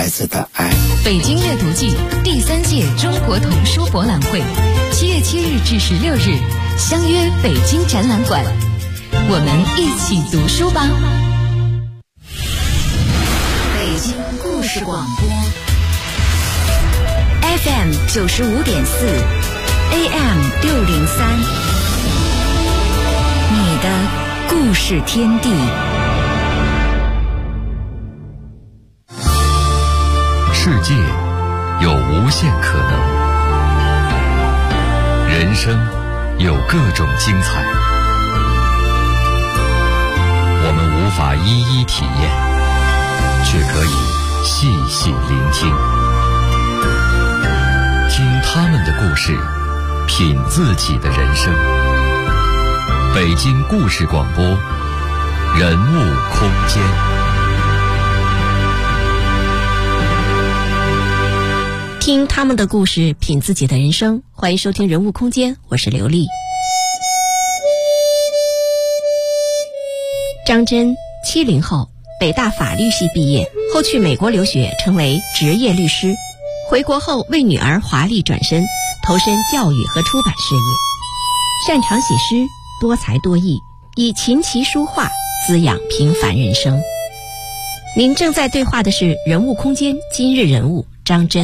孩子的爱。 北京阅读季第3届中国童书博览会7月7日至16日相约北京展览馆，我们一起读书吧。北京故事广播 FM 95.4 AM 603，你的故事天地。 世界有无限可能，人生有各种精彩，我们无法一一体验，却可以细细聆听，听他们的故事，品自己的人生。北京故事广播，人物空间。 听他们的故事，品自己的人生。欢迎收听人物空间，我是刘丽。张真70后，北大法律系毕业，后去美国留学，成为职业律师。回国后为女儿华丽转身，投身教育和出版事业。擅长写诗，多才多艺，以琴棋书画滋养平凡人生。您正在对话的是人物空间今日人物张真。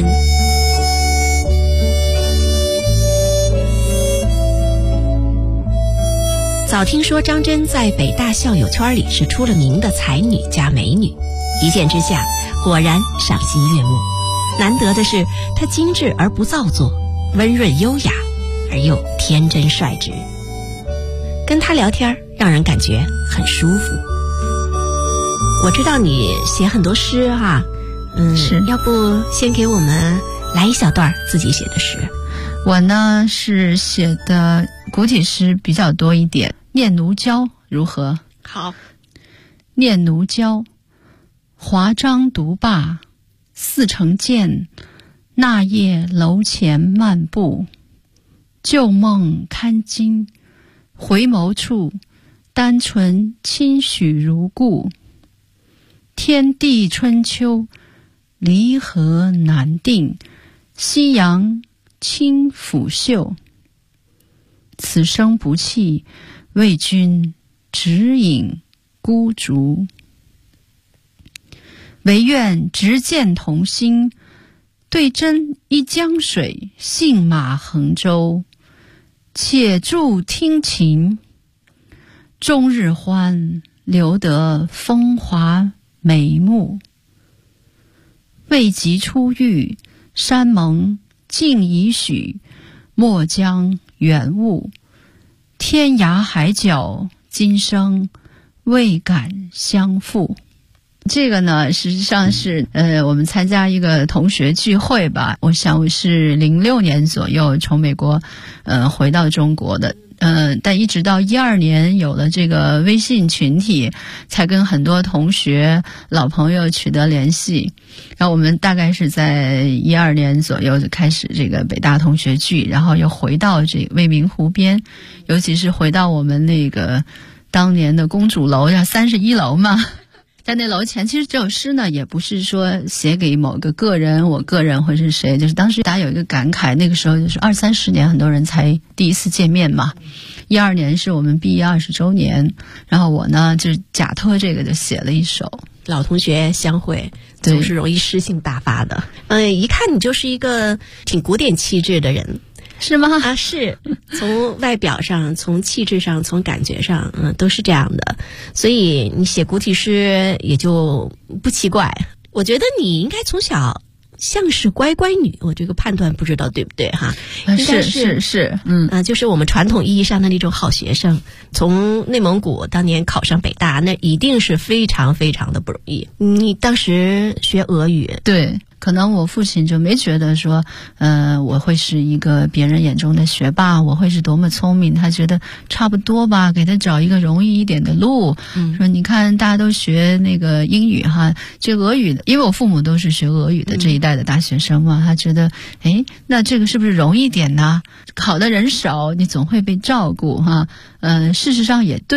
早听说张真在北大校友圈里是出了名的才女加美女，一见之下果然赏心悦目。难得的是她精致而不造作，温润优雅而又天真率直。跟她聊天让人感觉很舒服。我知道你写很多诗哈， 是， 要不先给我们来一小段自己写的诗。 我呢是写的古体诗比较多一点，念奴娇如何？ 好。 念奴娇，华章独罢4成剑，那夜楼前漫步，旧梦堪惊，回眸处，单纯轻许如故。天地春秋，离合难定，夕阳轻拂袖。此生不弃，为君指引孤竹。唯愿执剑同心，对斟一江水，信马衡舟。且助听琴，终日欢，留得风华美目。未及出狱，山盟尽已许，莫将远误。天涯海角，今生未敢相负。这个呢，实际上是我们参加一个同学聚会吧，我想我是06年左右从美国回到中国的。但一直到12年有了这个微信群体，才跟很多同学老朋友取得联系。然后我们大概是在12年左右就开始这个北大同学聚，然后又回到这个未名湖边，尤其是回到我们那个当年的公主楼31楼嘛。在那楼前，其实这首诗呢，也不是说写给某个个人，我个人或是谁，就是当时大家有一个感慨，那个时候就是20-30年，很多人才第一次见面嘛。12年是我们毕业20周年，然后我呢就假托这个就写了一首。 老同学相会，总是容易诗性大发的。一看你就是一个挺古典气质的人。 是吗？ 啊，是，从外表上，从气质上，从感觉上，都是这样的。所以你写古体诗也就不奇怪。我觉得你应该从小像是乖乖女，我这个判断不知道对不对哈？ 是， 就是我们传统意义上的那种好学生。从内蒙古当年考上北大，那一定是非常非常的不容易。你当时学俄语， 对。可能我父亲就没觉得说我会是一个别人眼中的学霸，我会是多么聪明，他觉得差不多吧，给他找一个容易一点的路。说你看大家都学那个英语哈，学俄语的，因为我父母都是学俄语的这一代的大学生嘛，他觉得那这个是不是容易点呢？考的人少，你总会被照顾哈。事实上也对。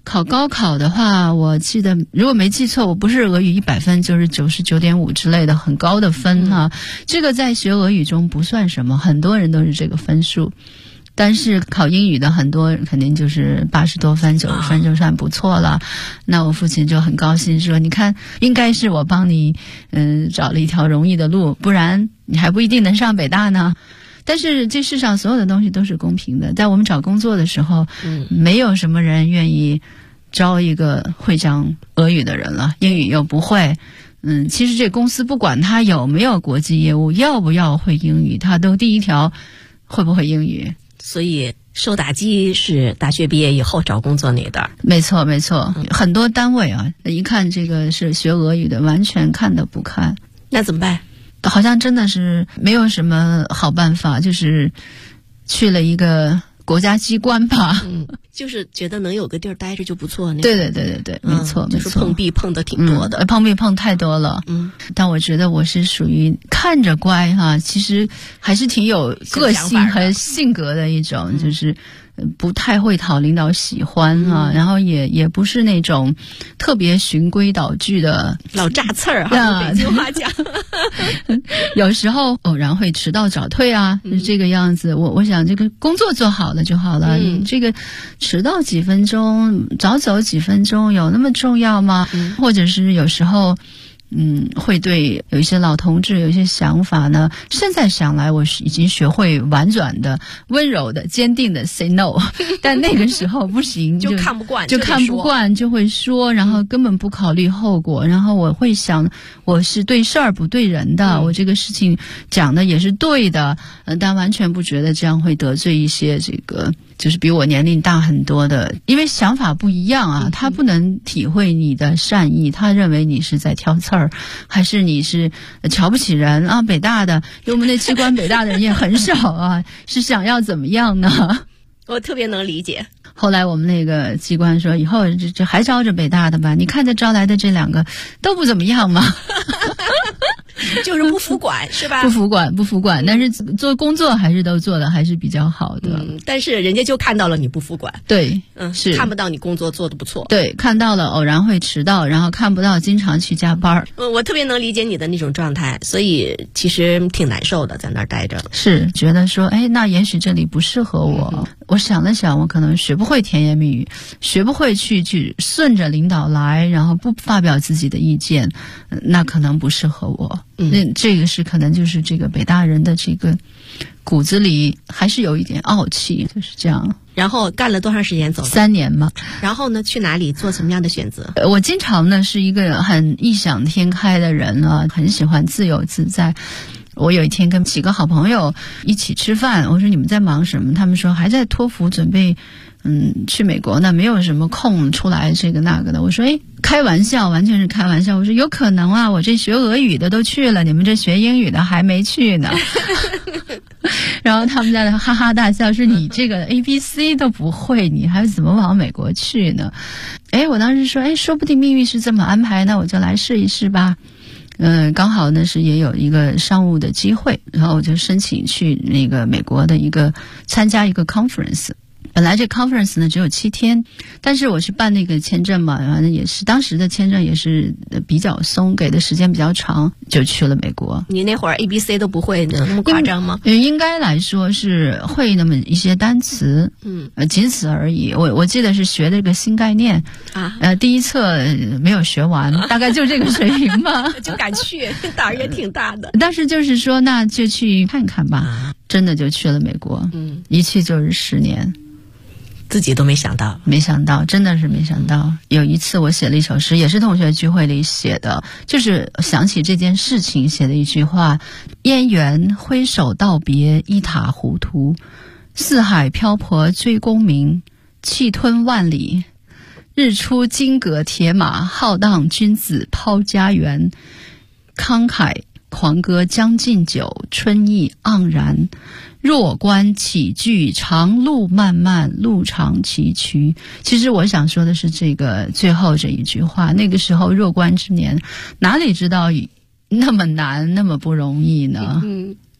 考高考的话，我记得如果没记错，我不是俄语100分就是99.5之类的很高的分啊。这个在学俄语中不算什么，很多人都是这个分数。但是考英语的很多肯定就是80多分、90分就算不错了。那我父亲就很高兴说：“你看，应该是我帮你找了一条容易的路，不然你还不一定能上北大呢。”但是这世上所有的东西都是公平的，在我们找工作的时候，没有什么人愿意招一个会讲俄语的人了，英语又不会。其实这公司不管他有没有国际业务，要不要会英语，他都第一条会不会英语。 所以受打击是大学毕业以后找工作那段。 没错没错，很多单位啊，一看这个是学俄语的，完全看都不看。 那怎么办？ 好像真的是没有什么好办法，就是去了一个国家机关吧。 就是觉得能有个地儿待着就不错。 对，没错， 就是碰壁碰的挺多的， 碰壁碰太多了。但我觉得我是属于看着乖哈，其实还是挺有个性和性格的一种，就是不太会讨领导喜欢啊，然后也不是那种特别循规蹈矩的老炸刺儿哈，北京话讲。 有时候偶然会迟到早退啊，是这个样子。我想这个工作做好了就好了，你这个迟到几分钟，早走几分钟，有那么重要吗？或者是有时候会对有一些老同志有一些想法呢，现在想来我已经学会婉转的、温柔的、坚定的 say no， 但那个时候不行， 就看不惯， 就会说，然后根本不考虑后果，然后我会想，我是对事儿不对人的，我这个事情讲的也是对的，但完全不觉得这样会得罪一些这个就是比我年龄大很多的，因为想法不一样啊，他不能体会你的善意，他认为你是在挑刺儿，还是你是瞧不起人啊？北大的，因为我们那机关北大的人也很少啊，是想要怎么样呢？ 我特别能理解。 后来我们那个机关说，以后这还招着北大的吧？你看这招来的这2个都不怎么样嘛。 就是不服管是吧？ 不服管，但是做工作还是都做的还是比较好的。 但是人家就看到了你不服管。 对， 是看不到你工作做得不错。 对，看到了偶然会迟到，然后看不到经常去加班。 我特别能理解你的那种状态，所以其实挺难受的，在那儿待着。 是觉得说，那也许这里不适合我。我想了想，我可能学不会甜言蜜语，学不会去顺着领导来，然后不发表自己的意见，那可能不适合我。这个是可能就是这个北大人的这个骨子里还是有一点傲气，就是这样。 然后干了多长时间走 ？3年嘛。 然后呢，去哪里做什么样的选择？ 我经常呢是一个很异想天开的人啊，很喜欢自由自在。我有一天跟几个好朋友一起吃饭，我说你们在忙什么？他们说还在托福准备去美国呢，没有什么空出来这个那个的。我说开玩笑，完全是开玩笑。我说有可能啊，我这学俄语的都去了，你们这学英语的还没去呢。然后他们在那哈哈大笑，说你这个 ABC 都不会，你还怎么往美国去呢？我当时说说不定命运是这么安排，那我就来试一试吧。刚好呢是也有一个商务的机会，然后我就申请去那个美国的参加一个 conference。本来这 conference 呢只有7天，但是我去办那个签证嘛，反正也是当时的签证也是比较松，给的时间比较长，就去了美国。 你那会儿 ABC 都不会呢，那么夸张吗？ 应该来说是会那么一些单词，仅此而已。我记得是学的这个新概念啊，第一册没有学完，大概就这个水平吧。 就敢去，胆儿也挺大的。 但是就是说，那就去看看吧。真的就去了美国，一去就是10年。 自己都没想到， 真的是没想到。有一次我写了一首诗，也是同学聚会里写的，就是想起这件事情写的一句话：燕园挥手道别，一塌糊涂；四海漂泊追功名，气吞万里。日出金戈铁马，浩荡君子抛家园。慷慨狂歌将进酒，春意盎然。弱冠起句，长路漫漫，路长崎岖。其实我想说的是这个最后这一句话，那个时候弱冠之年，哪里知道那么难，那么不容易呢？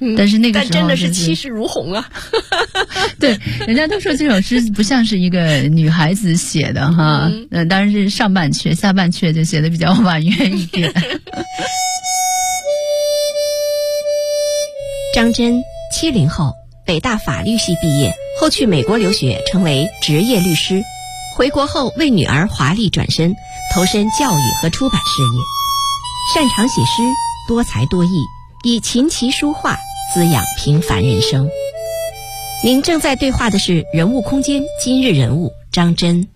但是那个时候、 但真的是气势如虹啊。 对，人家都说这首诗不像是一个女孩子写的哈，当然是上半阙，下半阙就写的比较婉约一点。 张真70后，北大法律系毕业，后去美国留学，成为职业律师。回国后为女儿华丽转身，投身教育和出版事业，擅长写诗，多才多艺，以琴棋书画滋养平凡人生。您正在对话的是人物空间今日人物张真。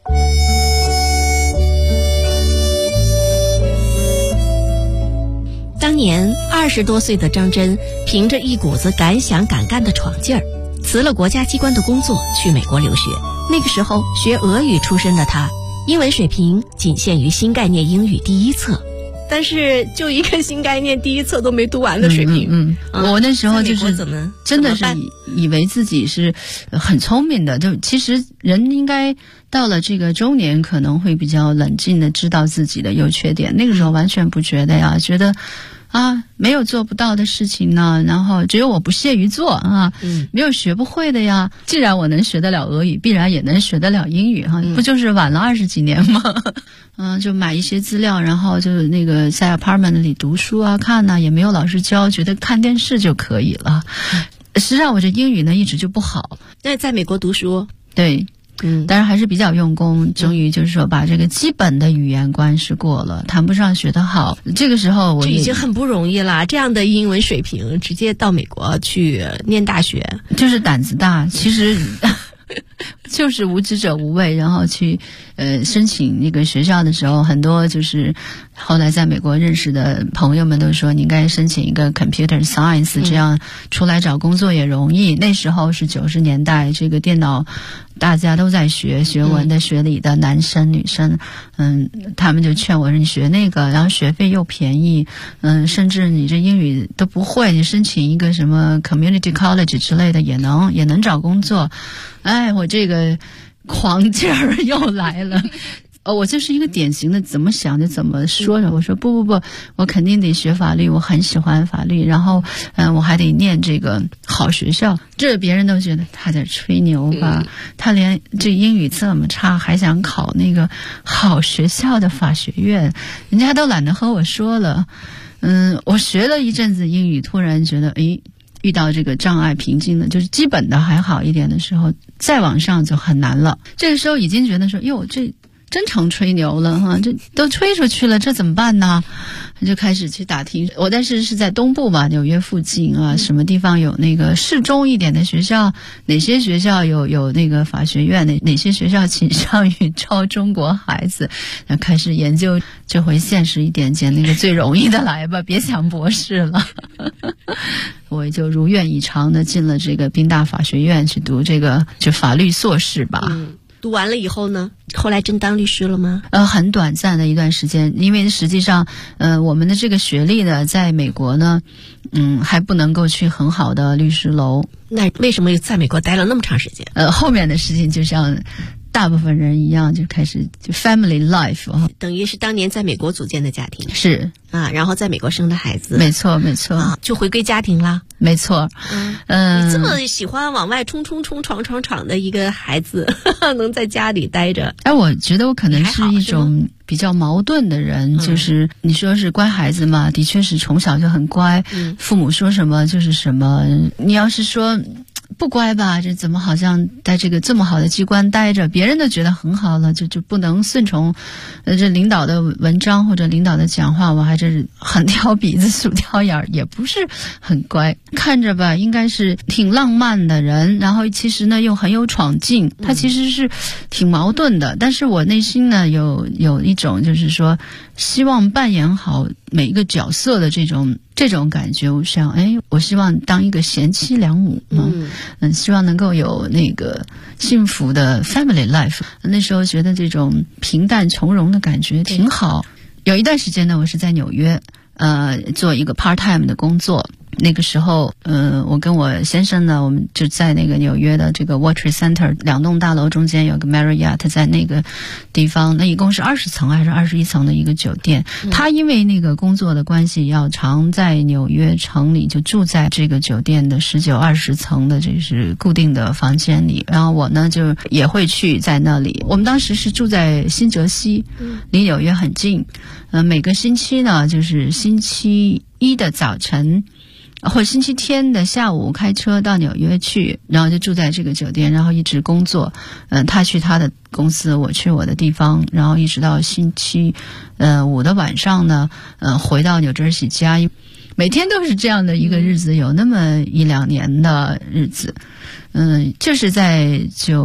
当年20多岁的张真，凭着一股子敢想敢干的闯劲儿，辞了国家机关的工作，去美国留学。那个时候学俄语出身的他，英文水平仅限于新概念英语第一册，但是就一个新概念第一册都没读完的水平。 我那时候就是真的是以为自己是很聪明的，就其实人应该到了这个中年可能会比较冷静的知道自己的优缺点，那个时候完全不觉得呀，觉得没有做不到的事情呢，然后只有我不屑于做啊，没有学不会的呀。既然我能学得了俄语，必然也能学得了英语哈，不就是晚了20几年吗？就买一些资料，然后就那个在 apartment 里读书啊看啊，也没有老师教，觉得看电视就可以了。实际上我这英语呢一直就不好。 那在美国读书， 对。当然还是比较用功，终于就是说把这个基本的语言关是过了，谈不上学得好。这个时候我这已经很不容易了，这样的英文水平直接到美国去念大学， 就是胆子大，其实就是无知者无畏。然后去申请那个学校的时候，很多就是后来在美国认识的朋友们都说你应该申请一个 computer science， 这样出来找工作也容易。那时候是90年代，这个电脑大家都在学文的学理的男生女生，他们就劝我说你学那个，然后学费又便宜，甚至你这英语都不会，你申请一个什么 community college 之类的也能找工作。我这个狂劲儿又来了。我就是一个典型的怎么想就怎么说的。我说不，我肯定得学法律，我很喜欢法律，然后我还得念这个好学校。这别人都觉得他在吹牛吧，他连这英语这么差还想考那个好学校的法学院，人家都懒得和我说了。我学了一阵子英语，突然觉得遇到这个障碍瓶颈的，就是基本的还好一点的时候，再往上就很难了。这个时候已经觉得说这真成吹牛了哈，这都吹出去了，这怎么办呢？就开始去打听。我但是在东部吧，纽约附近啊，什么地方有那个适中一点的学校，哪些学校有那个法学院，哪些学校倾向于招中国孩子，然后开始研究。这回现实一点，捡那个最容易的来吧，别想博士了。我也就如愿以偿的进了这个宾大法学院去读这个就法律硕士吧。 读完了以后呢，后来真当律师了吗？ 很短暂的一段时间，因为实际上我们的这个学历呢，在美国呢还不能够去很好的律师楼。 那为什么在美国待了那么长时间？ 后面的事情就像大部分人一样，就开始就 family life， 等于是当年在美国组建的家庭。 是然后在美国生的孩子。 没错就回归家庭啦。 没错。 你这么喜欢往外冲闯的一个孩子能在家里待着。 我觉得我可能是一种比较矛盾的人，就是你说是乖孩子嘛，的确是从小就很乖，父母说什么就是什么。你要是说不乖吧，这怎么好像在这个这么好的机关待着，别人都觉得很好了，就不能顺从这领导的文章或者领导的讲话，我还是很挑鼻子数挑眼，也不是很乖。看着吧应该是挺浪漫的人，然后其实呢又很有闯劲，他其实是挺矛盾的。但是我内心呢有一种就是说希望扮演好每一个角色的这种感觉。我想我希望当一个贤妻良母嘛，希望能够有那个幸福的 family life。那时候觉得这种平淡从容的感觉挺好。有一段时间呢，我是在纽约做一个 part time 的工作， 那个时候，我跟我先生呢，我们就在那个纽约的这个 World Trade Center 2栋大楼中间有个 Marriott， 在那个地方，那一共是20层还是21层的一个酒店。他因为那个工作的关系，要常在纽约城里就住在这个酒店的19、20层的这是固定的房间里。然后我呢就也会去在那里。我们当时是住在新泽西，离纽约很近。每个星期呢，就是星期一的早晨或者星期天的下午开车到纽约去，然后就住在这个酒店，然后一直工作。他去他的公司，我去我的地方，然后一直到星期五的晚上呢，回到纽泽西家。每天都是这样的一个日子，有那么1-2年的日子。就是在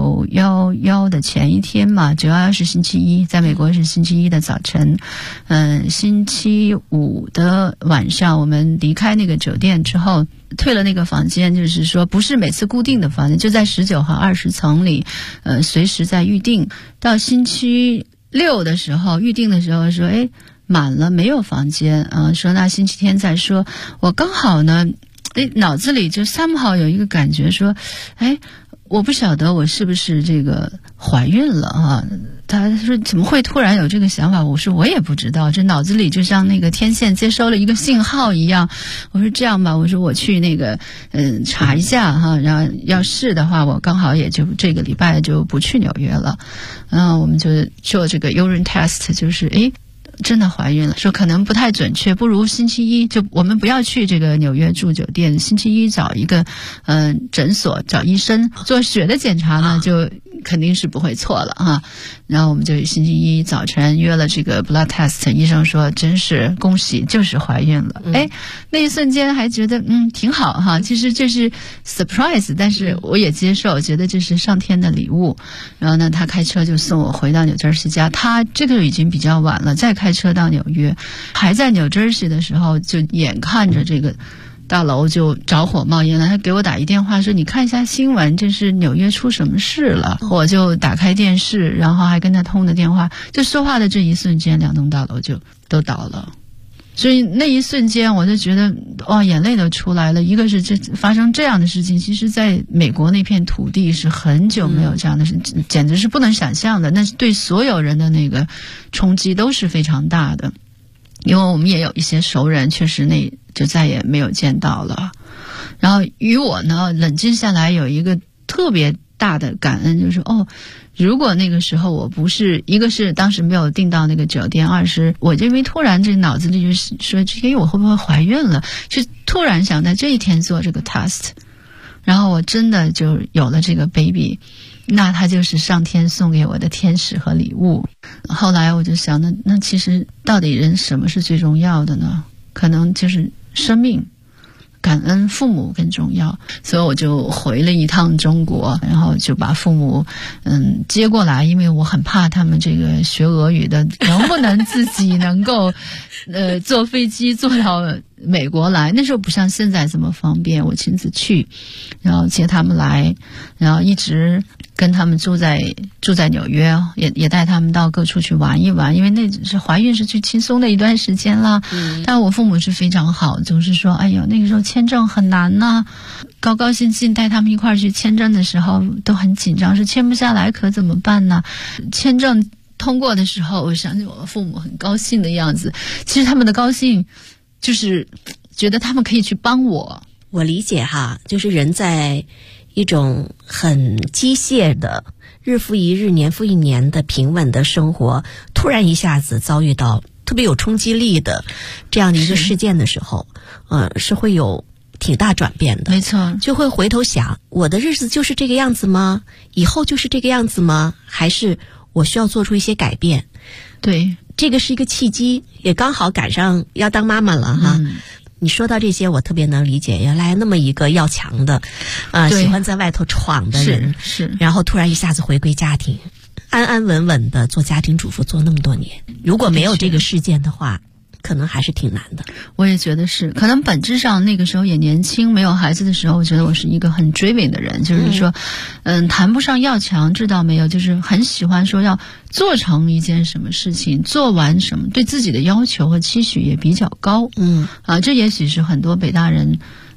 911的前一天嘛，911是星期一，在美国是星期一的早晨。星期五的晚上，我们离开那个酒店之后，退了那个房间，就是说不是每次固定的房间，就在19和20层里，随时在预定。到星期六的时候，预定的时候说，满了没有房间说那星期天再说。我刚好呢脑子里就somehow有一个感觉说，我不晓得我是不是这个怀孕了他说怎么会突然有这个想法？我说我也不知道，这脑子里就像那个天线接收了一个信号一样。我说这样吧，我说我去那个查一下然后要是的话，我刚好也就这个礼拜就不去纽约了。我们就做这个 urine test， 就是真的怀孕了，说可能不太准确，不如星期一就我们不要去这个纽约住酒店，星期一找一个诊所找医生做血的检查呢，就肯定是不会错了然后我们就星期一早晨约了这个 blood test， 医生说真是恭喜，就是怀孕了。那一瞬间还觉得挺好其实这是 surprise， 但是我也接受，觉得这是上天的礼物。然后呢，他开车就送我回到纽泽西家，他这个已经比较晚了，再开车到纽约，还在纽泽西的时候，就眼看着这个大楼就着火冒烟了，他给我打一电话说你看一下新闻，这是纽约出什么事了。我就打开电视，然后还跟他通的电话，就说话的这一瞬间2栋大楼就都倒了。所以那一瞬间我就觉得眼泪都出来了。一个是这发生这样的事情，其实在美国那片土地是很久没有这样的事，简直是不能想象的。那对所有人的那个冲击都是非常大的。因为我们也有一些熟人确实那就再也没有见到了。然后与我呢冷静下来有一个特别大的感恩，就是如果那个时候我不是，一个是当时没有订到那个酒店，二是我就因为突然这脑子里就说我会不会怀孕了，就突然想在这一天做这个 test， 然后我真的就有了这个 baby， 那他就是上天送给我的天使和礼物。后来我就想那其实到底人什么是最重要的呢？可能就是生命，感恩父母更重要。所以我就回了一趟中国，然后就把父母接过来，因为我很怕他们这个学俄语的能不能自己能够坐飞机坐到美国来。那时候不像现在这么方便，我亲自去，然后接他们来，然后一直跟他们住在纽约，也带他们到各处去玩一玩，因为那是怀孕是最轻松的一段时间啦。但我父母是非常好，总是说哎呦那个时候签证很难呐，高高兴兴带他们一块儿去签证的时候都很紧张，是签不下来可怎么办呢？签证通过的时候，我想起我父母很高兴的样子，其实他们的高兴就是觉得他们可以去帮我。 我理解就是人在一种很机械的日复一日年复一年的平稳的生活，突然一下子遭遇到特别有冲击力的这样的一个事件的时候，是会有挺大转变的。 没错， 就会回头想，我的日子就是这个样子吗？以后就是这个样子吗？还是我需要做出一些改变？ 对， 这个是一个契机，也刚好赶上要当妈妈了你说到这些我特别能理解，原来那么一个要强的喜欢在外头闯的人， 是然后突然一下子回归家庭，安安稳稳的做家庭主妇做那么多年，如果没有这个事件的话，可能还是挺难的。 我也觉得是，可能本质上那个时候也年轻，没有孩子的时候，我觉得我是一个很driven的人，就是说谈不上要强，这倒没有，就是很喜欢说要做成一件什么事情，做完什么，对自己的要求和期许也比较高。这也许是很多北大人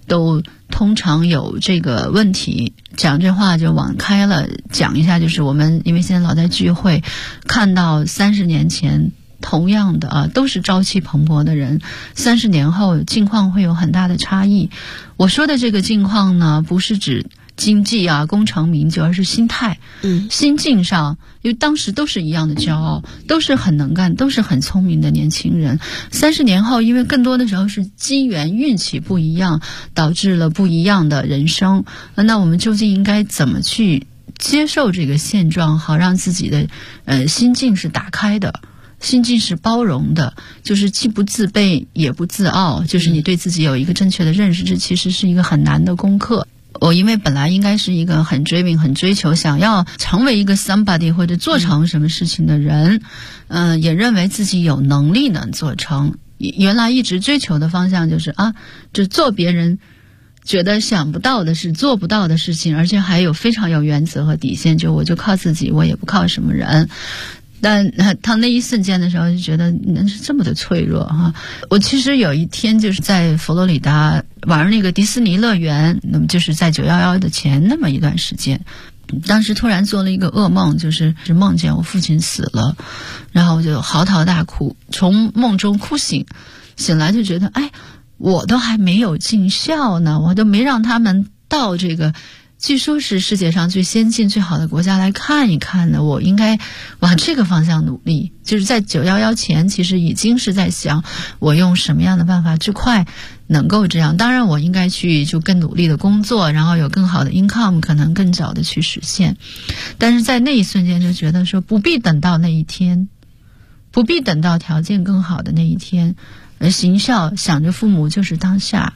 都通常有这个问题。讲这话就往开了讲一下，就是我们因为现在老在聚会，看到30年前同样的都是朝气蓬勃的人，30年后境况会有很大的差异。我说的这个境况呢，不是指经济功成名就，而是心态，心境上，因为当时都是一样的骄傲，都是很能干，都是很聪明的年轻人。30年后，因为更多的时候是机缘运气不一样，导致了不一样的人生。那我们究竟应该怎么去接受这个现状，好让自己的心境是打开的，心境是包容的，就是既不自卑也不自傲，就是你对自己有一个正确的认识，这其实是一个很难的功课。我因为本来应该是一个很追求想要成为一个 somebody 或者做成什么事情的人，也认为自己有能力能做成。原来一直追求的方向就是就做别人觉得想不到的事，做不到的事情，而且还有非常有原则和底线，就我就靠自己，我也不靠什么人。但他那一瞬间的时候就觉得人是这么的脆弱我其实有一天就是在佛罗里达玩那个迪士尼乐园，那么就是在911的前那么一段时间，当时突然做了一个噩梦，就是梦见我父亲死了，然后我就嚎啕大哭，从梦中哭醒来就觉得我都还没有尽孝呢，我都没让他们到这个据说是世界上最先进最好的国家来看一看呢，我应该往这个方向努力。就是在911前其实已经是在想我用什么样的办法最快能够这样，当然我应该去就更努力的工作，然后有更好的 income， 可能更早的去实现。但是在那一瞬间就觉得说不必等到那一天，不必等到条件更好的那一天，行孝想着父母就是当下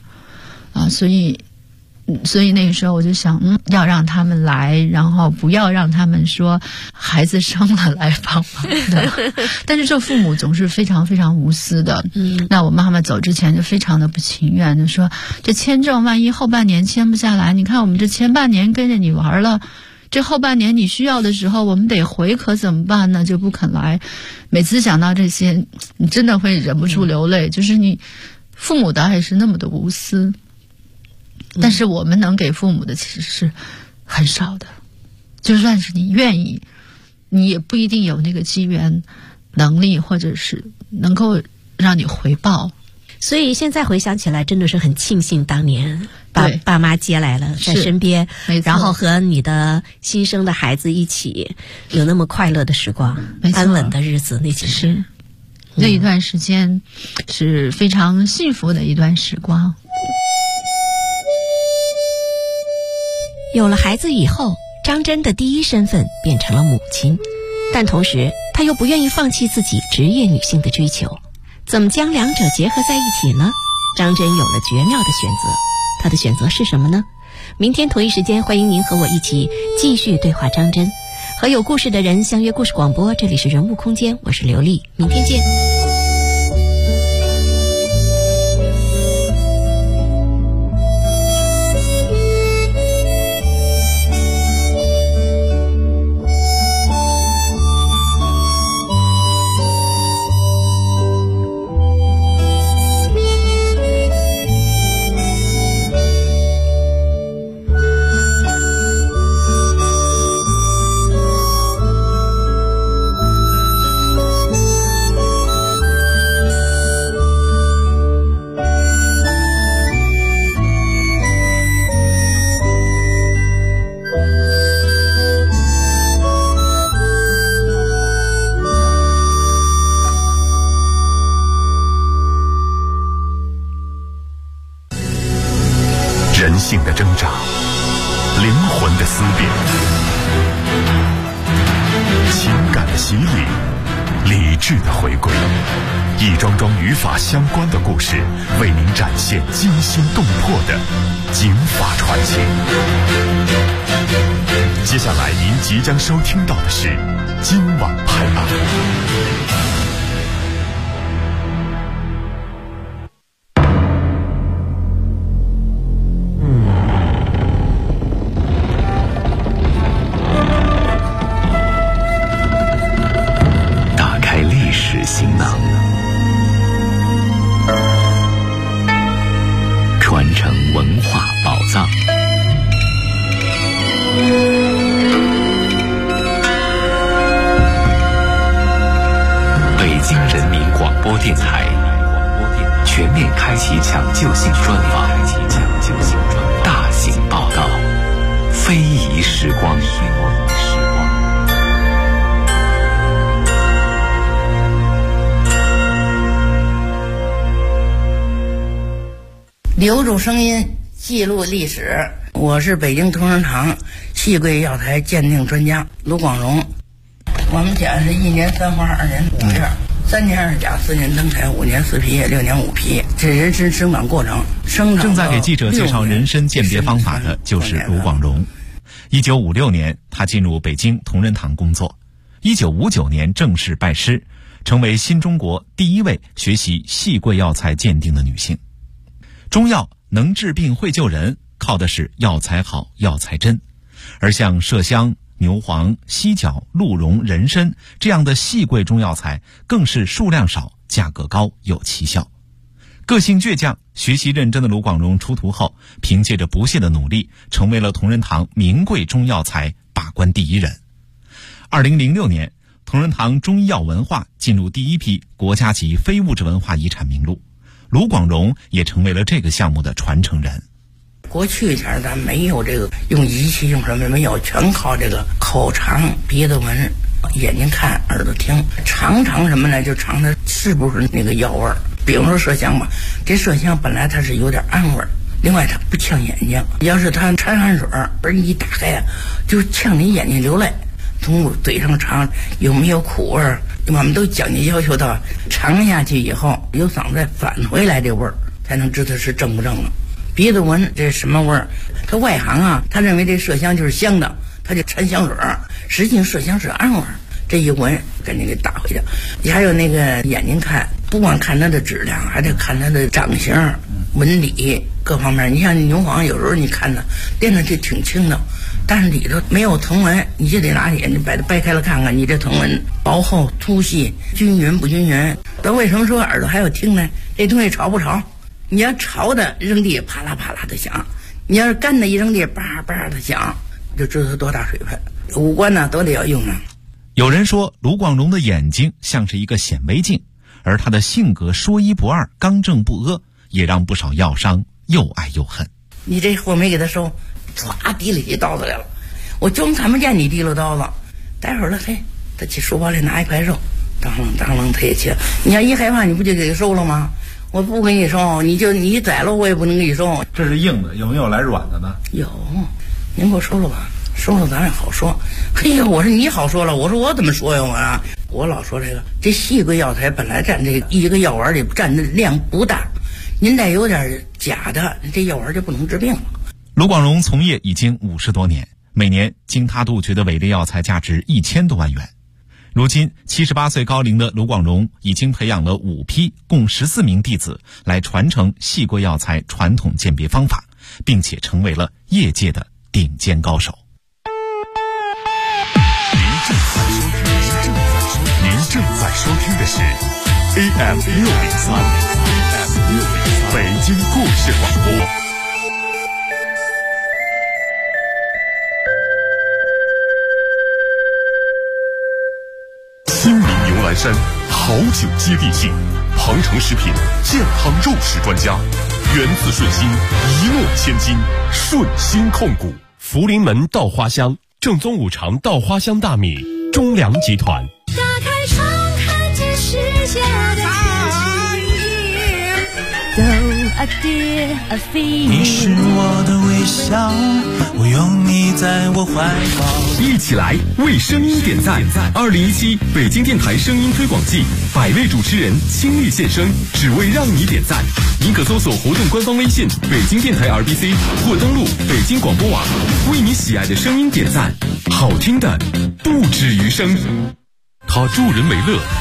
所以那个时候我就想要让他们来，然后不要让他们说孩子生了来帮忙的但是这父母总是非常非常无私的那我妈妈走之前就非常的不情愿，就说这签证万一后半年签不下来，你看我们这前半年跟着你玩了，这后半年你需要的时候我们得回，可怎么办呢？就不肯来。每次想到这些你真的会忍不住流泪，就是你父母的爱是那么的无私，但是我们能给父母的其实是很少的，就算是你愿意，你也不一定有那个机缘能力，或者是能够让你回报。 所以现在回想起来真的是很庆幸当年把爸妈接来了在身边，然后和你的新生的孩子一起有那么快乐的时光，安稳的日子，那其实那一段时间是非常幸福的一段时光。 有了孩子以后，张真的第一身份变成了母亲，但同时她又不愿意放弃自己职业女性的追求。怎么将两者结合在一起呢？张真有了绝妙的选择，她的选择是什么呢？明天同一时间，欢迎您和我一起继续对话张真，和有故事的人相约故事广播。这里是人物空间，我是刘丽，明天见。 人性的挣扎，灵魂的思辨，情感的洗礼，理智的回归，一桩桩与法相关的故事，为您展现惊心动魄的警法传奇。接下来您即将收听到的是今晚拍案。 传承文化宝藏。北京人民广播电台全面开启抢救性专访，大型报道，非遗时光。 留住声音，记录历史。我是北京同仁堂细桂药材鉴定专家卢广荣。我们讲是1年3花，2年5叶，3年2甲，4年登台，5年4皮，6年5皮，这人参生长过程。 正在给记者介绍人参鉴别方法的就是卢广荣。1956年，他进入北京同仁堂工作。1959年正式拜师，成为新中国第一位学习细桂药材鉴定的女性。中药能治病会救人，靠的是药材好、药材真。而像麝香、牛黄、犀角、鹿茸、人参这样的细桂中药材，更是数量少、价格高、有奇效。个性倔强、学习认真的卢广荣出徒后，凭借着不懈的努力，成为了同仁堂名贵中药材把关第一人。2006年，同仁堂中医药文化进入第一批国家级非物质文化遗产名录，卢广荣也成为了这个项目的传承人。 过去前咱没有这个用仪器用什么没有，全靠这个口尝、鼻子闻、眼睛看、耳朵听，尝什么呢？就尝它是不是那个药味儿。比如说麝香吧，这麝香本来它是有点暗味儿，另外它不呛眼睛，要是它掺汗水儿一打开呀，就呛你眼睛流泪。从嘴上尝有没有苦味儿，我们都讲究要求到尝下去以后有嗓子返回来这味儿，才能知道是正不正了。鼻子闻这什么味儿？他外行啊，他认为这麝香就是香的，他就掺香水儿，实际麝香是暗味儿。这一闻赶紧给打回去。你还有那个眼睛看，不光看它的质量，还得看它的长形、纹理各方面。你像牛黄，有时候你看它练的就挺轻的，但是里头没有藤纹，你就得拿眼睛把它掰开了看看，你这藤纹薄厚、粗细、均匀不均匀。咱为什么说耳朵还要听呢？这东西潮不潮？你要潮的扔地啪啦啪啦的响，你要是干的一扔地叭叭的响，就知道它多大水分。五官呢都得要用上。 有人说卢广荣的眼睛像是一个显微镜，而他的性格说一不二、刚正不阿，也让不少药商又爱又恨。 你这货没给他收，唰提了起刀子来了，我装看不见你提了刀子。待会儿了，嘿，他去书包里拿一块肉，当啷他也切。你要一害怕，你不就给他收了吗？我不给你收，你宰了我也不能给你收。 这是硬的，有没有来软的呢？ 有，您给我收了吧，收了咱也好说。嘿呀，我说你好说了，我说我怎么说呀我老说这细桂药材本来占这一个药丸里占的量不大，您再有点假的，这药丸就不能治病了。 卢广荣从业已经50多年，每年经他杜绝的伪劣药材价值1000多万元。如今78岁高龄的卢广荣已经培养了5批共14名弟子来传承细桂药材传统鉴别方法，并且成为了业界的顶尖高手。 您正在收听的是 AM603 北京故事广播。新民牛栏山好酒接地气，庞城食品健康肉食专家，源自顺心，一诺千金，顺心控股。 福临门稻花香，正宗五常稻花香大米，中粮集团。 打开窗看见世界的你是我的微笑，我拥你在我怀抱。 一起来为声音点赞！2017北京电台声音推广季，100位主持人倾力现身，只为让你点赞。您可搜索活动官方微信“北京电台 RBC” 或登录北京广播网，为你喜爱的声音点赞，好听的不止于声。他助人为乐，